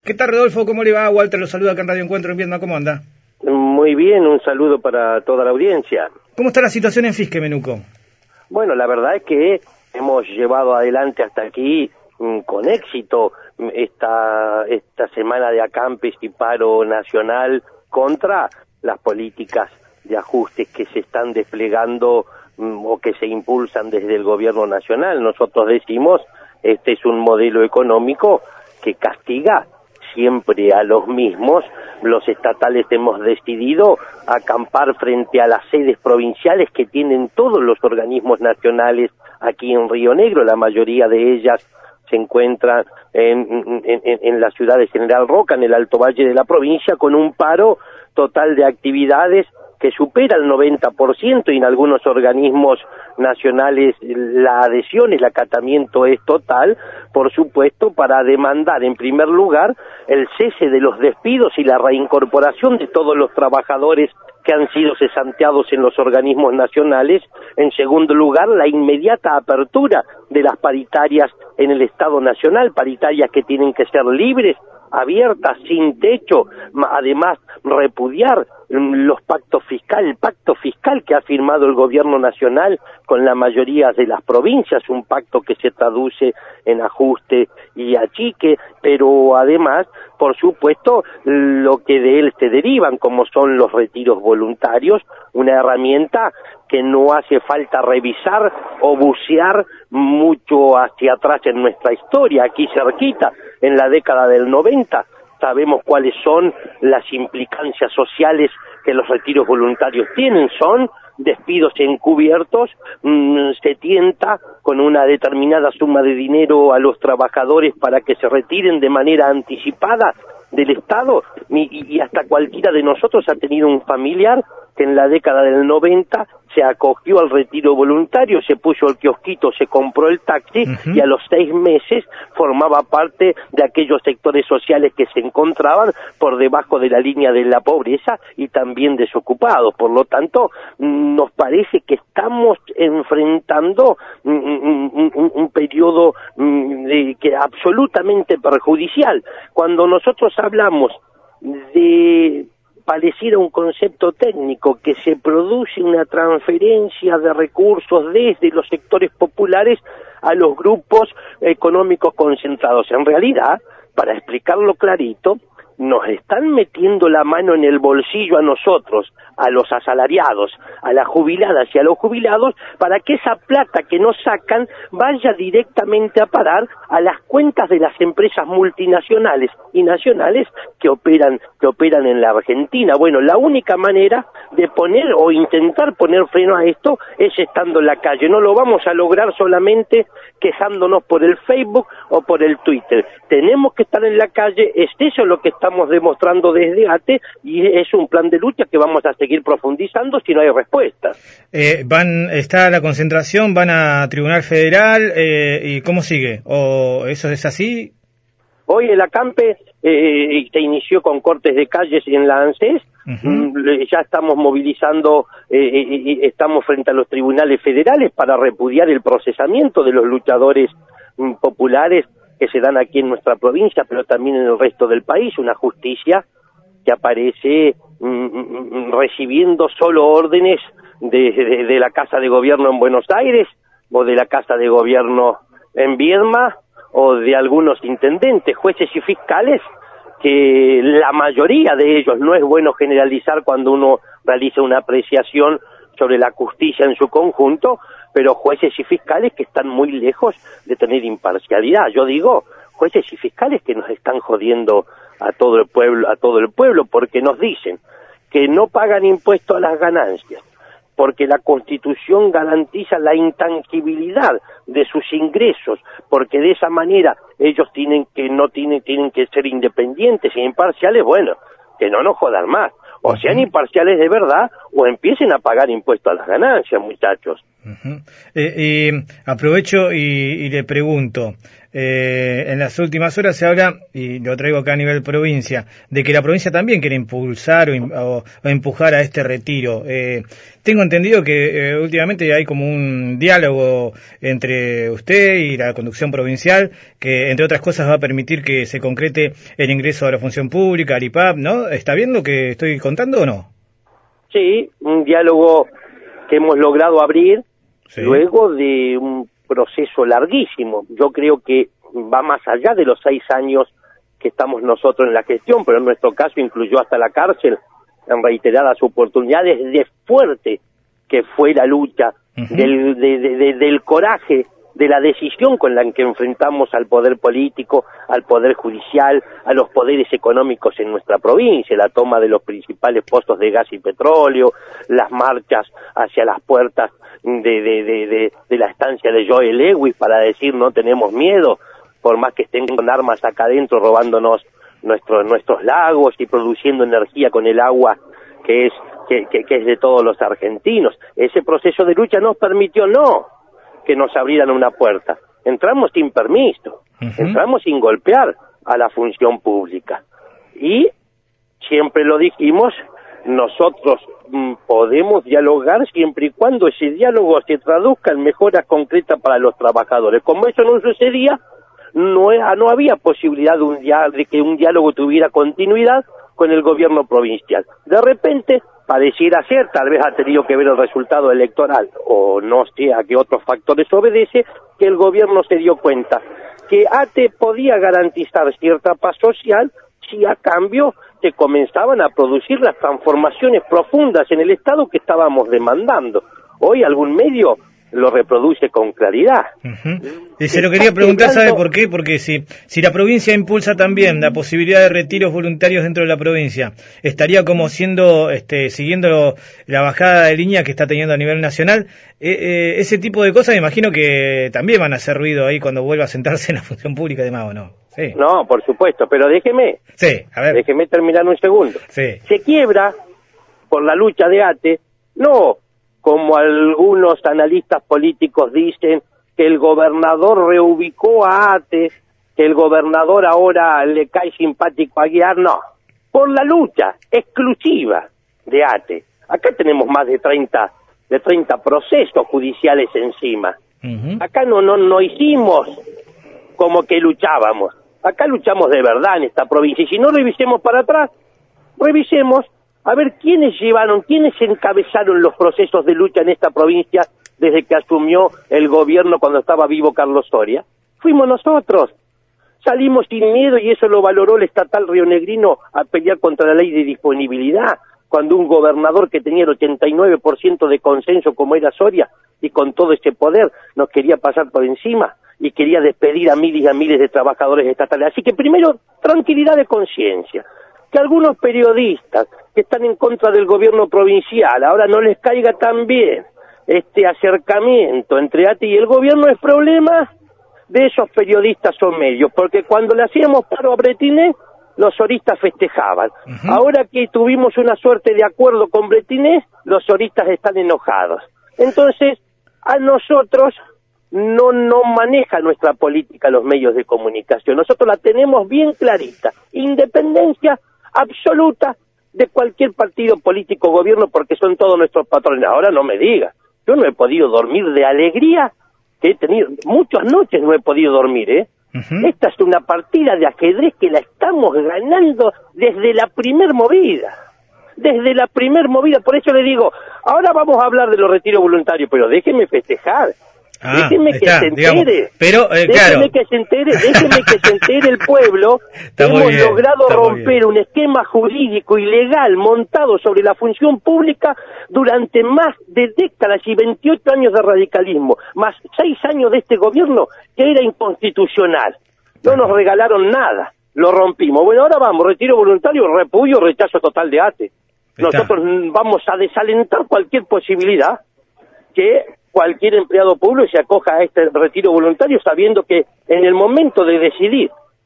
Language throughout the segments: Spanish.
¿Qué tal, Rodolfo? ¿Cómo le va? Walter lo saluda acá en Radio Encuentro en Viedma. ¿Cómo anda? Muy bien, un saludo para toda la audiencia. ¿Cómo está la situación en Fisque, Menuco? Bueno, la verdad es que hemos llevado adelante hasta aquí con éxito esta semana de acampes y paro nacional contra las políticas de ajustes que se están desplegando o que se impulsan desde el gobierno nacional. Nosotros decimos, este es un modelo económico que castiga siempre a los mismos. Los estatales hemos decidido acampar frente a las sedes provinciales que tienen todos los organismos nacionales aquí en Río Negro. La mayoría de ellas se encuentran en la ciudad de General Roca, en el Alto Valle de la provincia, con un paro total de actividades que supera el 90%, y en algunos organismos nacionales la adhesión, el acatamiento es total, por supuesto, para demandar en primer lugar el cese de los despidos y la reincorporación de todos los trabajadores que han sido cesanteados en los organismos nacionales. En segundo lugar, la inmediata apertura de las paritarias en el Estado Nacional, paritarias que tienen que ser libres, abiertas, sin techo. Además, repudiar el pacto fiscal que ha firmado el gobierno nacional con la mayoría de las provincias, un pacto que se traduce en ajuste y achique, pero además, por supuesto, lo que de él se derivan, como son los retiros voluntarios, una herramienta que no hace falta revisar o bucear mucho hacia atrás en nuestra historia, aquí cerquita, en la década del 90, sabemos cuáles son las implicancias sociales que los retiros voluntarios tienen, son despidos encubiertos, se tienta con una determinada suma de dinero a los trabajadores para que se retiren de manera anticipada del Estado, y hasta cualquiera de nosotros ha tenido un familiar que en la década del 90 se acogió al retiro voluntario, se puso el kiosquito, se compró el taxi, y a los 6 meses formaba parte de aquellos sectores sociales que se encontraban por debajo de la línea de la pobreza y también desocupados. Por lo tanto, nos parece que estamos enfrentando un periodo que absolutamente perjudicial. Cuando nosotros hablamos de pareciera un concepto técnico, que se produce una transferencia de recursos desde los sectores populares a los grupos económicos concentrados. En realidad, para explicarlo clarito, nos están metiendo la mano en el bolsillo a nosotros, a los asalariados, a las jubiladas y a los jubilados, para que esa plata que nos sacan vaya directamente a parar a las cuentas de las empresas multinacionales y nacionales que operan en la Argentina. Bueno, la única manera de poner o intentar poner freno a esto es estando en la calle. No lo vamos a lograr solamente quejándonos por el Facebook o por el Twitter. Tenemos que estar en la calle, es eso lo que estamos demostrando desde ATE, y es un plan de lucha que vamos a seguir profundizando si no hay respuesta. Está la concentración, van a Tribunal Federal, ¿y cómo sigue? ¿O eso es así? Hoy el acampe se inició con cortes de calles en la ANSES. Ya estamos movilizando, estamos frente a los tribunales federales para repudiar el procesamiento de los luchadores populares que se dan aquí en nuestra provincia, pero también en el resto del país. Una justicia que aparece recibiendo solo órdenes de la Casa de Gobierno en Buenos Aires, o de la Casa de Gobierno en Viedma, o de algunos intendentes, jueces y fiscales, que la mayoría de ellos, no es bueno generalizar cuando uno realiza una apreciación sobre la justicia en su conjunto, pero jueces y fiscales que están muy lejos de tener imparcialidad. Yo digo, jueces y fiscales que nos están jodiendo a todo el pueblo, porque nos dicen que no pagan impuesto a las ganancias, porque la Constitución garantiza la intangibilidad de sus ingresos, porque de esa manera ellos tienen que ser independientes e imparciales. Bueno, que no nos jodan más. O sean imparciales de verdad, o empiecen a pagar impuestos a las ganancias, muchachos. Aprovecho y le pregunto, en las últimas horas se habla, y lo traigo acá a nivel provincia, de que la provincia también quiere impulsar o empujar a este retiro. Tengo entendido que últimamente hay como un diálogo entre usted y la conducción provincial, que entre otras cosas va a permitir que se concrete el ingreso a la función pública, al IPAP, ¿no? ¿Está bien lo que estoy contando o no? Sí, un diálogo que hemos logrado abrir, sí, luego de un proceso larguísimo. Yo creo que va más allá de los 6 años que estamos nosotros en la gestión, pero en nuestro caso incluyó hasta la cárcel en reiteradas oportunidades, de fuerte que fue la lucha, del coraje, de la decisión con la que enfrentamos al poder político, al poder judicial, a los poderes económicos en nuestra provincia, la toma de los principales pozos de gas y petróleo, las marchas hacia las puertas de la estancia de Joe Lewis para decir no tenemos miedo, por más que estén con armas acá adentro robándonos nuestros lagos y produciendo energía con el agua que es de todos los argentinos. Ese proceso de lucha nos permitió que nos abrieran una puerta. Entramos sin permiso, entramos sin golpear a la función pública. Y siempre lo dijimos, nosotros podemos dialogar siempre y cuando ese diálogo se traduzca en mejoras concretas para los trabajadores. Como eso no sucedía, no había posibilidad de que un diálogo tuviera continuidad con el gobierno provincial. De repente, pareciera ser, tal vez ha tenido que ver el resultado electoral, o no sé a qué otros factores obedece, que el gobierno se dio cuenta que ATE podía garantizar cierta paz social si a cambio se comenzaban a producir las transformaciones profundas en el Estado que estábamos demandando. Hoy algún medio lo reproduce con claridad. Y se lo quería preguntar, ¿sabe por qué? Porque si la provincia impulsa también la posibilidad de retiros voluntarios dentro de la provincia, estaría como siguiendo la bajada de línea que está teniendo a nivel nacional. Ese tipo de cosas me imagino que también van a hacer ruido ahí cuando vuelva a sentarse en la función pública de Mago, ¿no? Sí. No, por supuesto, pero déjeme terminar un segundo. Sí. Se quiebra por la lucha de ATE, no como algunos analistas políticos dicen, que el gobernador reubicó a ATE, que el gobernador ahora le cae simpático a Aguiar, no, por la lucha exclusiva de ATE. Acá tenemos más de 30 procesos judiciales encima. Acá no hicimos como que luchábamos, acá luchamos de verdad en esta provincia, y si no revisemos para atrás, revisemos a ver quiénes encabezaron los procesos de lucha en esta provincia desde que asumió el gobierno cuando estaba vivo Carlos Soria. Fuimos nosotros. Salimos sin miedo y eso lo valoró el estatal rionegrino a pelear contra la ley de disponibilidad, cuando un gobernador que tenía el 89% de consenso como era Soria y con todo ese poder nos quería pasar por encima y quería despedir a miles y a miles de trabajadores estatales. Así que primero, tranquilidad de conciencia. Que algunos periodistas que están en contra del gobierno provincial ahora no les caiga tan bien este acercamiento entre ATE y el gobierno, es problema de esos periodistas o medios, porque cuando le hacíamos paro a Bretiné, los soristas festejaban. Ahora que tuvimos una suerte de acuerdo con Bretiné, los soristas están enojados. Entonces, a nosotros no maneja nuestra política los medios de comunicación. Nosotros la tenemos bien clarita. Independencia absoluta de cualquier partido político o gobierno, porque son todos nuestros patrones. Ahora no me diga, yo no he podido dormir de alegría que he tenido, muchas noches no he podido dormir, Esta es una partida de ajedrez que la estamos ganando desde la primer movida, por eso le digo, ahora vamos a hablar de los retiros voluntarios, pero déjenme festejar. Déjeme que se entere, déjeme que se entere el pueblo que hemos logrado romper un esquema jurídico y legal montado sobre la función pública durante más de décadas y 28 años de radicalismo, más 6 años de este gobierno que era inconstitucional. No nos regalaron nada, lo rompimos. Bueno, ahora vamos, retiro voluntario, repudio, rechazo total de ATE. Nosotros vamos a desalentar cualquier posibilidad que cualquier empleado público se acoja a este retiro voluntario sabiendo que en el momento de decidir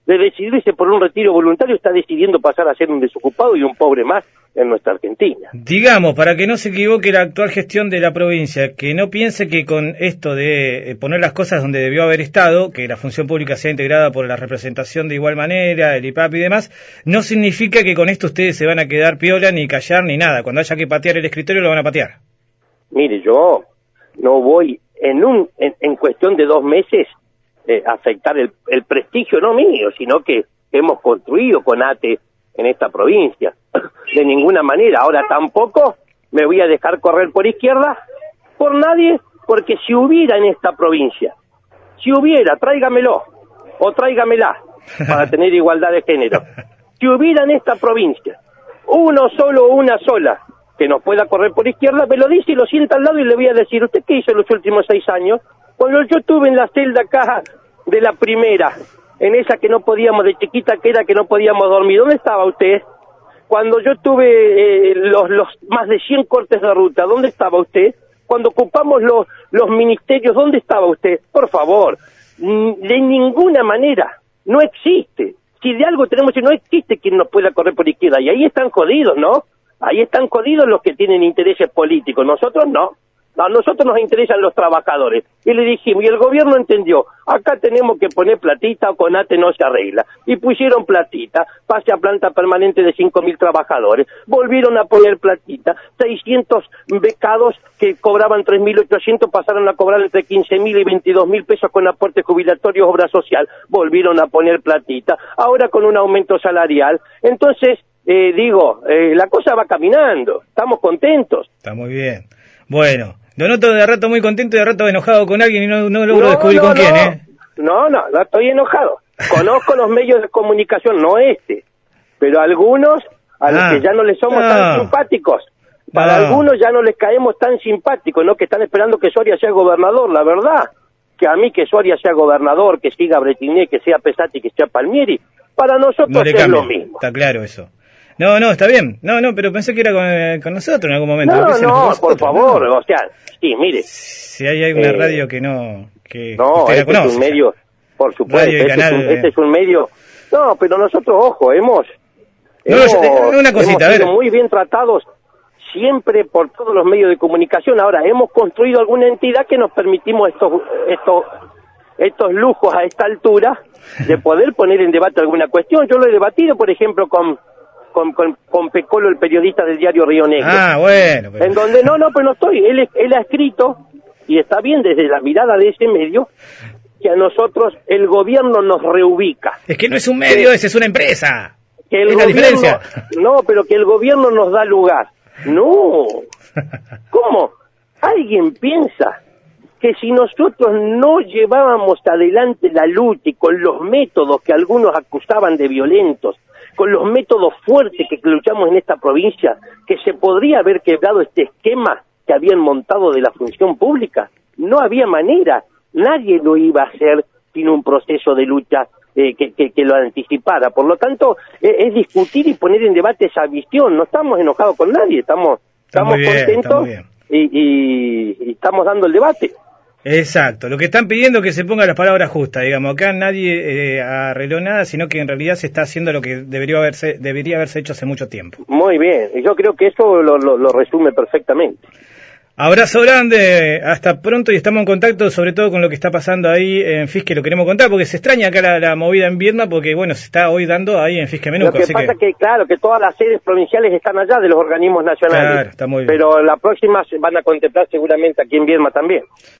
de decidirse por un retiro voluntario, está decidiendo pasar a ser un desocupado y un pobre más en nuestra Argentina. Digamos, para que no se equivoque la actual gestión de la provincia, que no piense que con esto de poner las cosas donde debió haber estado, que la función pública sea integrada por la representación de igual manera, el IPAP y demás, no significa que con esto ustedes se van a quedar piola, ni callar, ni nada. Cuando haya que patear el escritorio, lo van a patear. Mire, yo no voy en cuestión de 2 meses afectar el prestigio, no mío, sino que hemos construido con ATE en esta provincia. De ninguna manera. Ahora tampoco me voy a dejar correr por izquierda por nadie, porque si hubiera en esta provincia, tráigamelo o tráigamela para tener igualdad de género, si hubiera en esta provincia uno solo o una sola que nos pueda correr por izquierda, me lo dice y lo sienta al lado y le voy a decir, ¿usted qué hizo en los últimos 6 años? Cuando yo estuve en la celda acá de la primera, en esa que no podíamos, de chiquita que era que no podíamos dormir, ¿dónde estaba usted? Cuando yo tuve los más de 100 cortes de ruta, ¿dónde estaba usted? Cuando ocupamos los ministerios, ¿dónde estaba usted? Por favor, de ninguna manera, no existe. Si de algo tenemos que no existe quien nos pueda correr por izquierda, y ahí están jodidos, ¿no? Ahí están jodidos los que tienen intereses políticos, nosotros no. A nosotros nos interesan los trabajadores. Y le dijimos, y el gobierno entendió, acá tenemos que poner platita o con ATE no se arregla. Y pusieron platita, pase a planta permanente de 5.000 trabajadores. Volvieron a poner platita, 600 becados que cobraban 3.800 pasaron a cobrar entre 15.000 y 22.000 pesos con aporte jubilatorio, obra social. Volvieron a poner platita, ahora con un aumento salarial. Entonces, la cosa va caminando, estamos contentos. Está muy bien. Bueno, lo noto de rato muy contento y de rato enojado con alguien y no logro descubrir con quién, ¿eh? No estoy enojado. Conozco los medios de comunicación, no pero algunos a los que ya no les somos tan simpáticos. Para algunos ya no les caemos tan simpáticos, ¿no? Que están esperando que Soria sea gobernador, la verdad. Que a mí que Soria sea gobernador, que siga Bretiné, que sea Pesati, que sea Palmieri, para nosotros es lo mismo. Está claro eso. No, está bien. No, pero pensé que era con nosotros en algún momento. No, por favor, o sea, sí, mire. Si hay alguna radio que no... no, este es un medio, por supuesto, este es un medio... No, pero nosotros, ojo, hemos sido muy bien tratados siempre por todos los medios de comunicación. Ahora, hemos construido alguna entidad que nos permitimos estos lujos a esta altura de poder poner en debate alguna cuestión. Yo lo he debatido, por ejemplo, con Pecolo, el periodista del diario Río Negro. Bueno. Pero... En donde pero no estoy. Él ha escrito, y está bien desde la mirada de ese medio, que a nosotros el gobierno nos reubica. Es que no es un medio, es una empresa. Es la diferencia. No, pero que el gobierno nos da lugar. No. ¿Cómo? ¿Alguien piensa que si nosotros no llevábamos adelante la lucha y con los métodos que algunos acusaban de violentos, con los métodos fuertes que luchamos en esta provincia, que se podría haber quebrado este esquema que habían montado de la función pública? No había manera, nadie lo iba a hacer sin un proceso de lucha que lo anticipara. Por lo tanto, es discutir y poner en debate esa visión. No estamos enojados con nadie, estamos contentos y estamos dando el debate. Exacto, lo que están pidiendo es que se pongan las palabras justas, digamos, acá nadie arregló nada, sino que en realidad se está haciendo lo que debería haberse hecho hace mucho tiempo. Muy bien, yo creo que eso lo resume perfectamente. Abrazo grande, hasta pronto y estamos en contacto sobre todo con lo que está pasando ahí en Fisque, lo queremos contar porque se extraña acá la movida en Viedma porque bueno, se está hoy dando ahí en Fisque Menuco. Lo que pasa que claro, que todas las sedes provinciales están allá de los organismos nacionales, claro, está muy bien. Pero la próxima van a contemplar seguramente aquí en Viedma también.